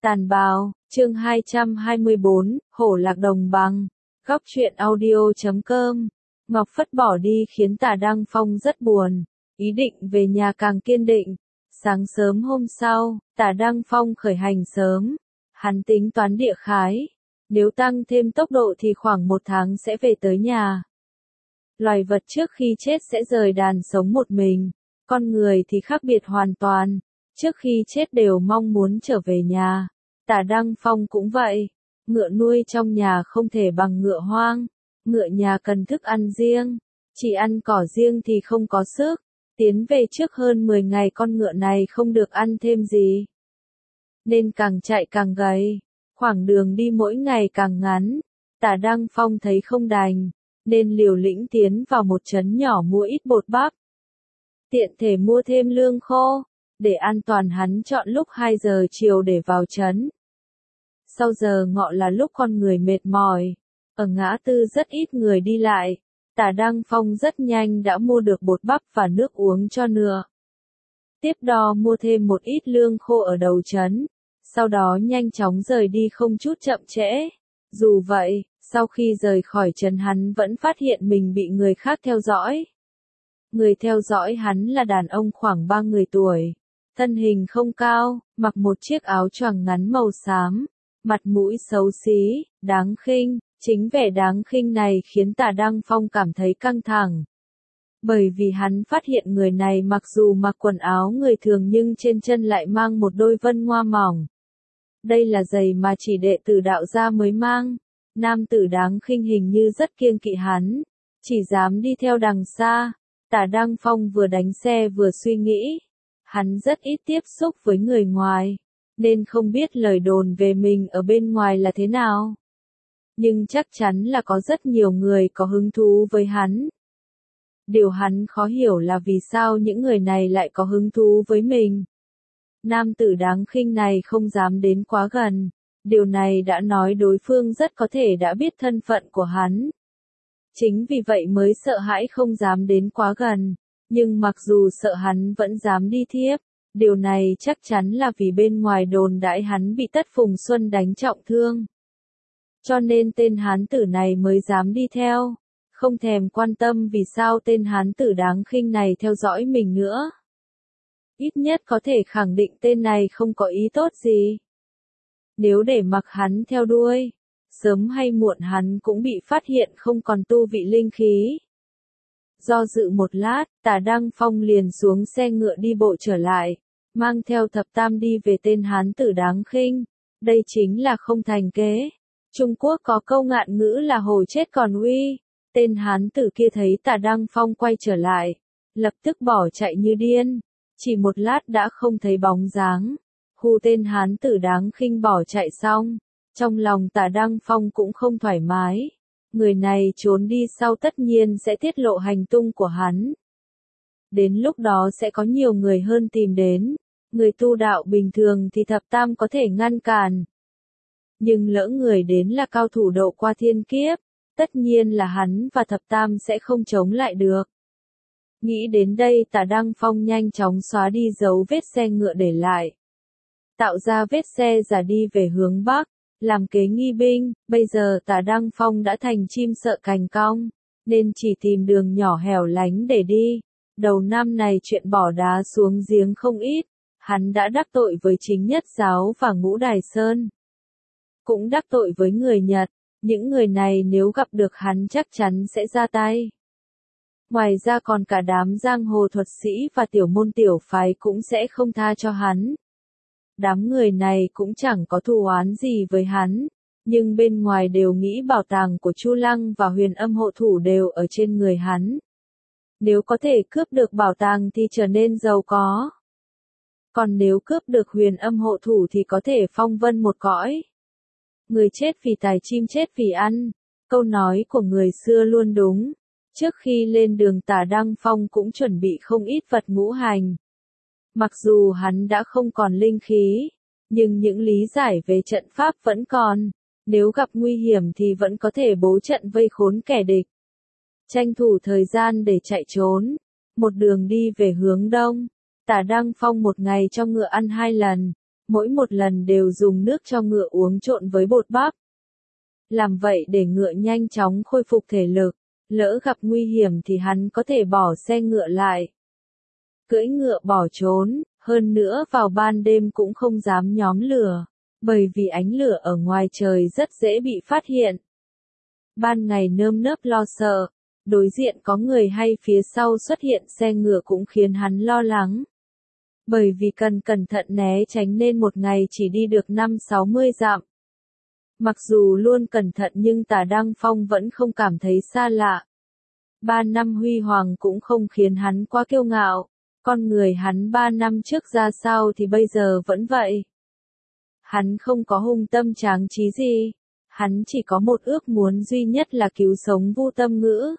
Tàn bào, chương 224, Hổ lạc đồng bằng. Góc truyện audio.com. Ngọc Phất bỏ đi khiến Tả Đăng Phong rất buồn, ý định về nhà càng kiên định. Sáng sớm hôm sau, Tả Đăng Phong khởi hành sớm. Hắn tính toán địa khái, nếu tăng thêm tốc độ thì khoảng 1 tháng sẽ về tới nhà. Loài vật trước khi chết sẽ rời đàn sống một mình, con người thì khác biệt hoàn toàn, trước khi chết đều mong muốn trở về nhà. Tả Đăng Phong cũng vậy, ngựa nuôi trong nhà không thể bằng ngựa hoang, ngựa nhà cần thức ăn riêng, chỉ ăn cỏ riêng thì không có sức. Tiến về trước hơn 10 ngày con ngựa này không được ăn thêm gì, nên càng chạy càng gầy, khoảng đường đi mỗi ngày càng ngắn. Tả Đăng Phong thấy không đành, nên liều lĩnh tiến vào một trấn nhỏ mua ít bột bắp, tiện thể mua thêm lương khô. Để an toàn hắn chọn lúc 2 giờ chiều để vào trấn. Sau giờ ngọ là lúc con người mệt mỏi, ở ngã tư rất ít người đi lại, Tả Đăng Phong rất nhanh đã mua được bột bắp và nước uống cho ngựa. Tiếp đó mua thêm một ít lương khô ở đầu trấn, sau đó nhanh chóng rời đi không chút chậm trễ. Dù vậy, sau khi rời khỏi trấn hắn vẫn phát hiện mình bị người khác theo dõi. Người theo dõi hắn là đàn ông khoảng 30 tuổi. Thân hình không cao, mặc một chiếc áo choàng ngắn màu xám, mặt mũi xấu xí, đáng khinh. Chính vẻ đáng khinh này khiến Tả Đăng Phong cảm thấy căng thẳng. Bởi vì hắn phát hiện người này mặc dù mặc quần áo người thường nhưng trên chân lại mang một đôi vân hoa mỏng. Đây là giày mà chỉ đệ tử đạo gia mới mang. Nam tử đáng khinh hình như rất kiêng kỵ hắn, chỉ dám đi theo đằng xa. Tả Đăng Phong vừa đánh xe vừa suy nghĩ. Hắn rất ít tiếp xúc với người ngoài, nên không biết lời đồn về mình ở bên ngoài là thế nào. Nhưng chắc chắn là có rất nhiều người có hứng thú với hắn. Điều hắn khó hiểu là vì sao những người này lại có hứng thú với mình. Nam tử đáng khinh này không dám đến quá gần, điều này đã nói đối phương rất có thể đã biết thân phận của hắn. Chính vì vậy mới sợ hãi không dám đến quá gần. Nhưng mặc dù sợ hắn vẫn dám đi thiếp, điều này chắc chắn là vì bên ngoài đồn đãi hắn bị Tất Phùng Xuân đánh trọng thương. Cho nên tên hán tử này mới dám đi theo, không thèm quan tâm vì sao tên hán tử đáng khinh này theo dõi mình nữa. Ít nhất có thể khẳng định tên này không có ý tốt gì. Nếu để mặc hắn theo đuôi, sớm hay muộn hắn cũng bị phát hiện không còn tu vị linh khí. Do dự một lát, Tả Đăng Phong liền xuống xe ngựa đi bộ trở lại, mang theo thập tam đi về tên hán tử đáng khinh. Đây chính là không thành kế. Trung Quốc có câu ngạn ngữ là hổ chết còn uy. Tên hán tử kia thấy Tả Đăng Phong quay trở lại, lập tức bỏ chạy như điên. Chỉ một lát đã không thấy bóng dáng. Hù tên hán tử đáng khinh bỏ chạy xong, trong lòng Tả Đăng Phong cũng không thoải mái. Người này trốn đi sau tất nhiên sẽ tiết lộ hành tung của hắn. Đến lúc đó sẽ có nhiều người hơn tìm đến. Người tu đạo bình thường thì thập tam có thể ngăn cản. Nhưng lỡ người đến là cao thủ độ qua thiên kiếp, tất nhiên là hắn và thập tam sẽ không chống lại được. Nghĩ đến đây Tả Đăng Phong nhanh chóng xóa đi dấu vết xe ngựa để lại. Tạo ra vết xe giả đi về hướng Bắc, làm kế nghi binh. Bây giờ Tả Đăng Phong đã thành chim sợ cành cong, nên chỉ tìm đường nhỏ hẻo lánh để đi. Đầu năm này chuyện bỏ đá xuống giếng không ít, hắn đã đắc tội với Chính Nhất Giáo và Ngũ Đài Sơn. Cũng đắc tội với người Nhật, những người này nếu gặp được hắn chắc chắn sẽ ra tay. Ngoài ra còn cả đám giang hồ thuật sĩ và tiểu môn tiểu phái cũng sẽ không tha cho hắn. Đám người này cũng chẳng có thù oán gì với hắn, nhưng bên ngoài đều nghĩ bảo tàng của Chu Lăng và Huyền Âm hộ thủ đều ở trên người hắn. Nếu có thể cướp được bảo tàng thì trở nên giàu có. Còn nếu cướp được Huyền Âm hộ thủ thì có thể phong vân một cõi. Người chết vì tài chim chết vì ăn. Câu nói của người xưa luôn đúng. Trước khi lên đường Tả Đăng Phong cũng chuẩn bị không ít vật ngũ hành. Mặc dù hắn đã không còn linh khí, nhưng những lý giải về trận pháp vẫn còn. Nếu gặp nguy hiểm thì vẫn có thể bố trận vây khốn kẻ địch. Tranh thủ thời gian để chạy trốn. Một đường đi về hướng đông. Tả Đăng Phong một ngày cho ngựa ăn 2 lần. mỗi một lần đều dùng nước cho ngựa uống trộn với bột bắp. Làm vậy để ngựa nhanh chóng khôi phục thể lực, lỡ gặp nguy hiểm thì hắn có thể bỏ xe ngựa lại. Cưỡi ngựa bỏ trốn, hơn nữa vào ban đêm cũng không dám nhóm lửa, bởi vì ánh lửa ở ngoài trời rất dễ bị phát hiện. Ban ngày nơm nớp lo sợ, đối diện có người hay phía sau xuất hiện xe ngựa cũng khiến hắn lo lắng. Bởi vì cần cẩn thận né tránh nên một ngày chỉ đi được 5-60 dặm. Mặc dù luôn cẩn thận nhưng Tả Đăng Phong vẫn không cảm thấy xa lạ. 3 năm huy hoàng cũng không khiến hắn quá kiêu ngạo, con người hắn 3 năm trước ra sao thì bây giờ vẫn vậy. Hắn không có hung tâm tráng trí gì, hắn chỉ có một ước muốn duy nhất là cứu sống Vu Tâm Ngữ.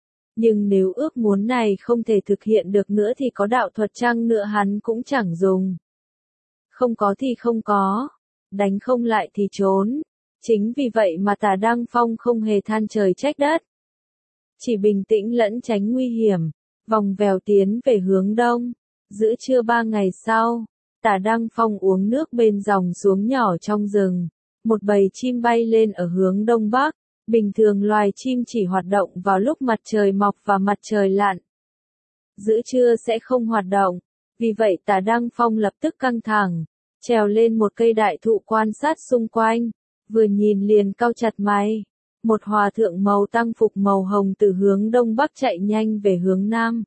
Nhưng nếu ước muốn này không thể thực hiện được nữa thì có đạo thuật chăng nữa hắn cũng chẳng dùng. Không có thì không có, đánh không lại thì trốn. Chính vì vậy mà Tả Đăng Phong không hề than trời trách đất. Chỉ bình tĩnh lẫn tránh nguy hiểm, vòng vèo tiến về hướng đông. Giữa trưa 3 ngày sau, Tả Đăng Phong uống nước bên dòng suối nhỏ trong rừng. Một bầy chim bay lên ở hướng đông bắc. Bình thường loài chim chỉ hoạt động vào lúc mặt trời mọc và mặt trời lặn. Giữa trưa sẽ không hoạt động, vì vậy Tả Đăng Phong lập tức căng thẳng, trèo lên một cây đại thụ quan sát xung quanh, vừa nhìn liền cau chặt mày. Một hòa thượng màu tăng phục màu hồng từ hướng đông bắc chạy nhanh về hướng nam.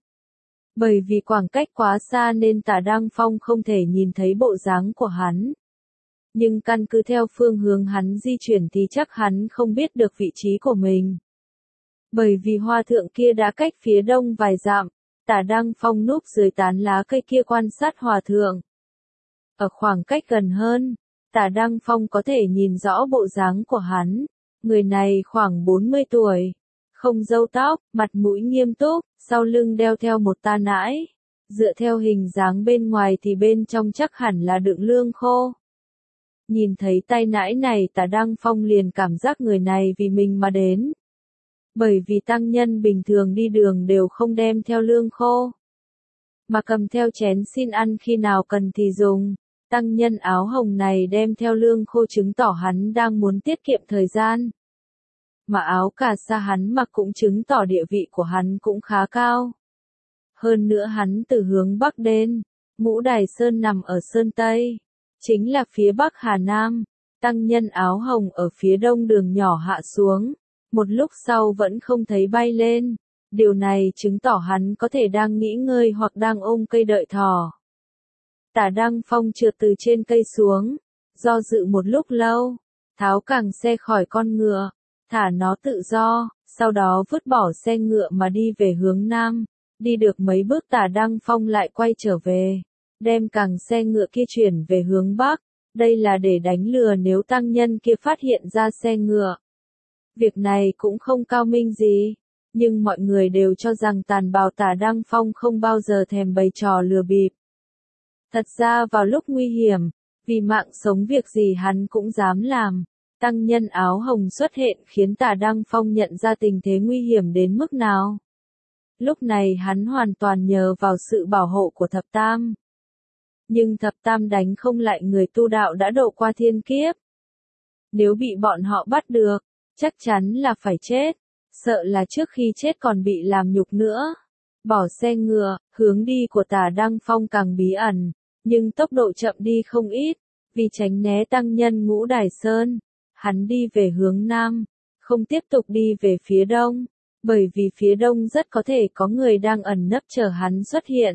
Bởi vì khoảng cách quá xa nên Tả Đăng Phong không thể nhìn thấy bộ dáng của hắn. Nhưng căn cứ theo phương hướng hắn di chuyển thì chắc hắn không biết được vị trí của mình. Bởi vì hoa thượng kia đã cách phía đông vài dặm, Tả Đăng Phong núp dưới tán lá cây kia quan sát hòa thượng. Ở khoảng cách gần hơn, Tả Đăng Phong có thể nhìn rõ bộ dáng của hắn. Người này khoảng 40 tuổi, không râu tóc, mặt mũi nghiêm túc, sau lưng đeo theo một ta nải. Dựa theo hình dáng bên ngoài thì bên trong chắc hẳn là đựng lương khô. Nhìn thấy tay nải này Tả Đăng Phong liền cảm giác người này vì mình mà đến. Bởi vì tăng nhân bình thường đi đường đều không đem theo lương khô, mà cầm theo chén xin ăn khi nào cần thì dùng. Tăng nhân áo hồng này đem theo lương khô chứng tỏ hắn đang muốn tiết kiệm thời gian. Mà áo cà sa hắn mặc cũng chứng tỏ địa vị của hắn cũng khá cao. Hơn nữa hắn từ hướng Bắc đến, Ngũ Đài Sơn nằm ở Sơn Tây, chính là phía Bắc Hà Nam. Tăng nhân áo hồng ở phía đông đường nhỏ hạ xuống, một lúc sau vẫn không thấy bay lên. Điều này chứng tỏ hắn có thể đang nghỉ ngơi hoặc đang ôm cây đợi thỏ. Tả Đăng Phong trượt từ trên cây xuống, do dự một lúc lâu, tháo càng xe khỏi con ngựa, thả nó tự do, sau đó vứt bỏ xe ngựa mà đi về hướng nam. Đi được mấy bước Tả Đăng Phong lại quay trở về, đem càng xe ngựa kia chuyển về hướng bắc. Đây là để đánh lừa nếu tăng nhân kia phát hiện ra xe ngựa. Việc này cũng không cao minh gì, nhưng mọi người đều cho rằng Tàn Bào Tả Đăng Phong không bao giờ thèm bày trò lừa bịp. Thật ra vào lúc nguy hiểm, vì mạng sống việc gì hắn cũng dám làm. Tăng nhân áo hồng xuất hiện khiến Tả Đăng Phong nhận ra tình thế nguy hiểm đến mức nào. Lúc này hắn hoàn toàn nhờ vào sự bảo hộ của Thập Tam. Nhưng Thập Tam đánh không lại người tu đạo đã độ qua thiên kiếp. Nếu bị bọn họ bắt được, chắc chắn là phải chết. Sợ là trước khi chết còn bị làm nhục nữa. Bỏ xe ngựa, hướng đi của Tả Đăng Phong càng bí ẩn, nhưng tốc độ chậm đi không ít. Vì tránh né tăng nhân Ngũ Đài Sơn, hắn đi về hướng nam, không tiếp tục đi về phía đông. Bởi vì phía đông rất có thể có người đang ẩn nấp chờ hắn xuất hiện.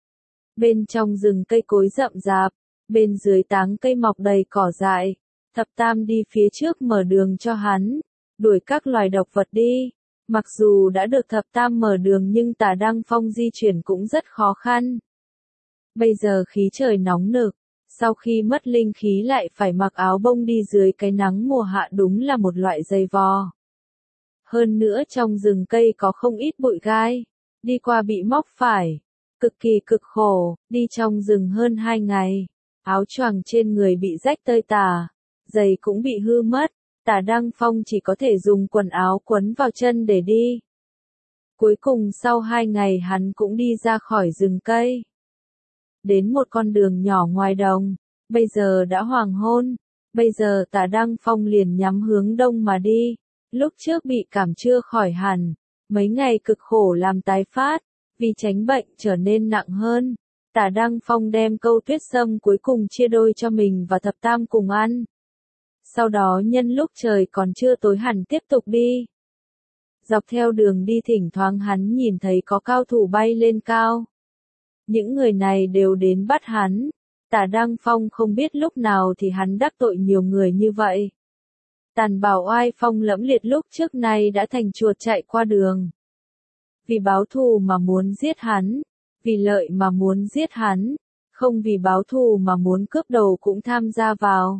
Bên trong rừng cây cối rậm rạp, bên dưới tán cây mọc đầy cỏ dại, Thập Tam đi phía trước mở đường cho hắn, đuổi các loài độc vật đi. Mặc dù đã được Thập Tam mở đường nhưng Tả Đăng Phong di chuyển cũng rất khó khăn. Bây giờ khí trời nóng nực, sau khi mất linh khí lại phải mặc áo bông đi dưới cái nắng mùa hạ đúng là một loại dày vò. Hơn nữa trong rừng cây có không ít bụi gai, đi qua bị móc phải, cực kỳ cực khổ, đi trong rừng hơn 2 ngày, áo choàng trên người bị rách tơi tả, giày cũng bị hư mất, Tả Đăng Phong chỉ có thể dùng quần áo quấn vào chân để đi. Cuối cùng sau 2 ngày hắn cũng đi ra khỏi rừng cây. Đến một con đường nhỏ ngoài đồng, Bây giờ đã hoàng hôn, bây giờ Tả Đăng Phong liền nhắm hướng đông mà đi. Lúc trước bị cảm chưa khỏi hẳn, mấy ngày cực khổ làm tái phát, vì tránh bệnh trở nên nặng hơn. Tả Đăng Phong đem câu tuyết sâm cuối cùng chia đôi cho mình và thập tam cùng ăn. Sau đó nhân lúc trời còn chưa tối hẳn tiếp tục đi. Dọc theo đường đi thỉnh thoảng hắn nhìn thấy có cao thủ bay lên cao. Những người này đều đến bắt hắn. Tả Đăng Phong không biết lúc nào thì hắn đắc tội nhiều người như vậy. Tàn bạo oai phong lẫm liệt lúc trước nay đã thành chuột chạy qua đường. Vì báo thù mà muốn giết hắn, vì lợi mà muốn giết hắn, không vì báo thù mà muốn cướp đầu cũng tham gia vào.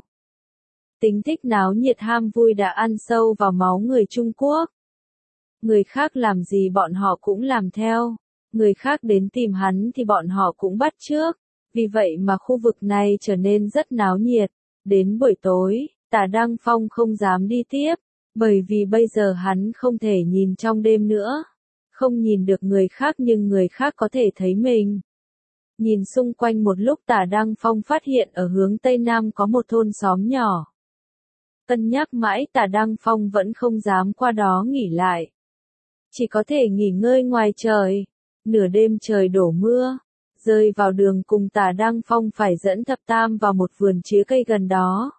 Tính thích náo nhiệt ham vui đã ăn sâu vào máu người Trung Quốc. Người khác làm gì bọn họ cũng làm theo, người khác đến tìm hắn thì bọn họ cũng bắt chước, vì vậy mà khu vực này trở nên rất náo nhiệt. Đến buổi tối, Tả Đăng Phong không dám đi tiếp, bởi vì bây giờ hắn không thể nhìn trong đêm nữa. Không nhìn được người khác nhưng người khác có thể thấy mình. Nhìn xung quanh một lúc Tả Đăng Phong phát hiện ở hướng Tây Nam có một thôn xóm nhỏ. Cân nhắc mãi Tả Đăng Phong vẫn không dám qua đó nghỉ lại. Chỉ có thể nghỉ ngơi ngoài trời. Nửa đêm trời đổ mưa, rơi vào đường cùng Tả Đăng Phong phải dẫn thập tam vào một vườn chía cây gần đó.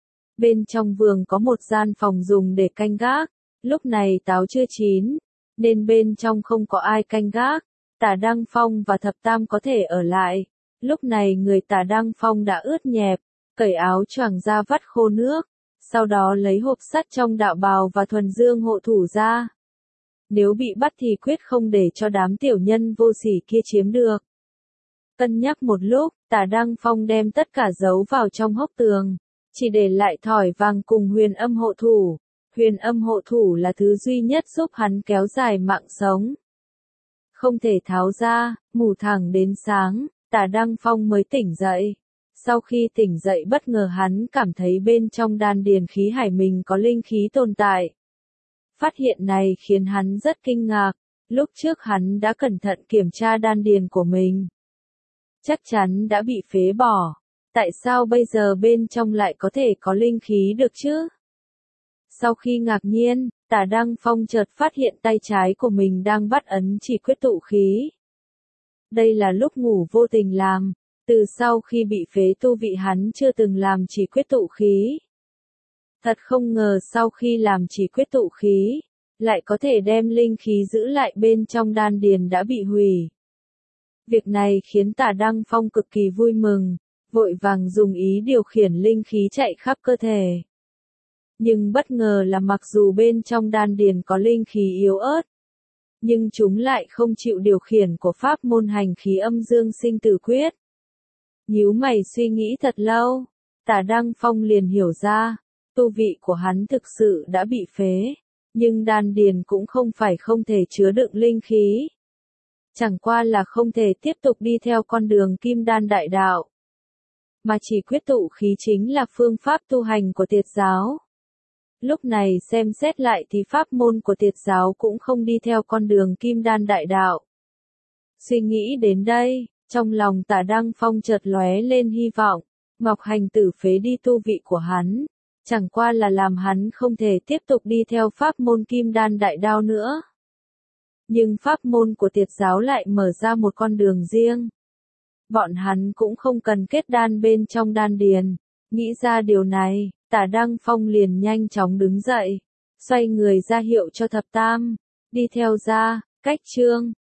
Bên trong vườn có một gian phòng dùng để canh gác, lúc này táo chưa chín, nên bên trong không có ai canh gác. Tả Đăng Phong và thập tam có thể ở lại. Lúc này người Tả Đăng Phong đã ướt nhẹp, cởi áo choàng ra vắt khô nước, sau đó lấy hộp sắt trong đạo bào và thuần dương hộ thủ ra. Nếu bị bắt thì quyết không để cho đám tiểu nhân vô sỉ kia chiếm được. Cân nhắc một lúc, Tả Đăng Phong đem tất cả giấu vào trong hốc tường, chỉ để lại thỏi vàng cùng huyền âm hộ thủ. Huyền âm hộ thủ là thứ duy nhất giúp hắn kéo dài mạng sống. Không thể tháo ra, ngủ thẳng đến sáng, Tả Đăng Phong mới tỉnh dậy. Sau khi tỉnh dậy bất ngờ hắn cảm thấy bên trong đan điền khí hải mình có linh khí tồn tại. Phát hiện này khiến hắn rất kinh ngạc, lúc trước hắn đã cẩn thận kiểm tra đan điền của mình. Chắc chắn đã bị phế bỏ, tại sao bây giờ bên trong lại có thể có linh khí được chứ? Sau khi ngạc nhiên, Tả Đăng Phong chợt phát hiện tay trái của mình đang bắt ấn chỉ quyết tụ khí. Đây là lúc ngủ vô tình làm, từ sau khi bị phế tu vị hắn chưa từng làm chỉ quyết tụ khí. Thật không ngờ sau khi làm chỉ quyết tụ khí, lại có thể đem linh khí giữ lại bên trong đan điền đã bị hủy. Việc này khiến Tả Đăng Phong cực kỳ vui mừng, vội vàng dùng ý điều khiển linh khí chạy khắp cơ thể. Nhưng bất ngờ là mặc dù bên trong đan điền có linh khí yếu ớt, nhưng chúng lại không chịu điều khiển của pháp môn hành khí âm dương sinh tử quyết. Nhíu mày suy nghĩ thật lâu, Tả Đăng Phong liền hiểu ra, tu vị của hắn thực sự đã bị phế, nhưng đan điền cũng không phải không thể chứa đựng linh khí. Chẳng qua là không thể tiếp tục đi theo con đường kim đan đại đạo, mà chỉ quyết tụ khí chính là phương pháp tu hành của Tiệt giáo. Lúc này xem xét lại thì pháp môn của Tiệt giáo cũng không đi theo con đường kim đan đại đạo. Suy nghĩ đến đây, trong lòng Tả Đăng Phong chợt lóe lên hy vọng, Ngọc Hành Tử phế đi tu vị của hắn, chẳng qua là làm hắn không thể tiếp tục đi theo pháp môn kim đan đại đạo nữa. Nhưng pháp môn của Tiệt giáo lại mở ra một con đường riêng. Bọn hắn cũng không cần kết đan bên trong đan điền. Nghĩ ra điều này, Tả Đăng Phong liền nhanh chóng đứng dậy, xoay người ra hiệu cho thập tam, đi theo ra, cách chương.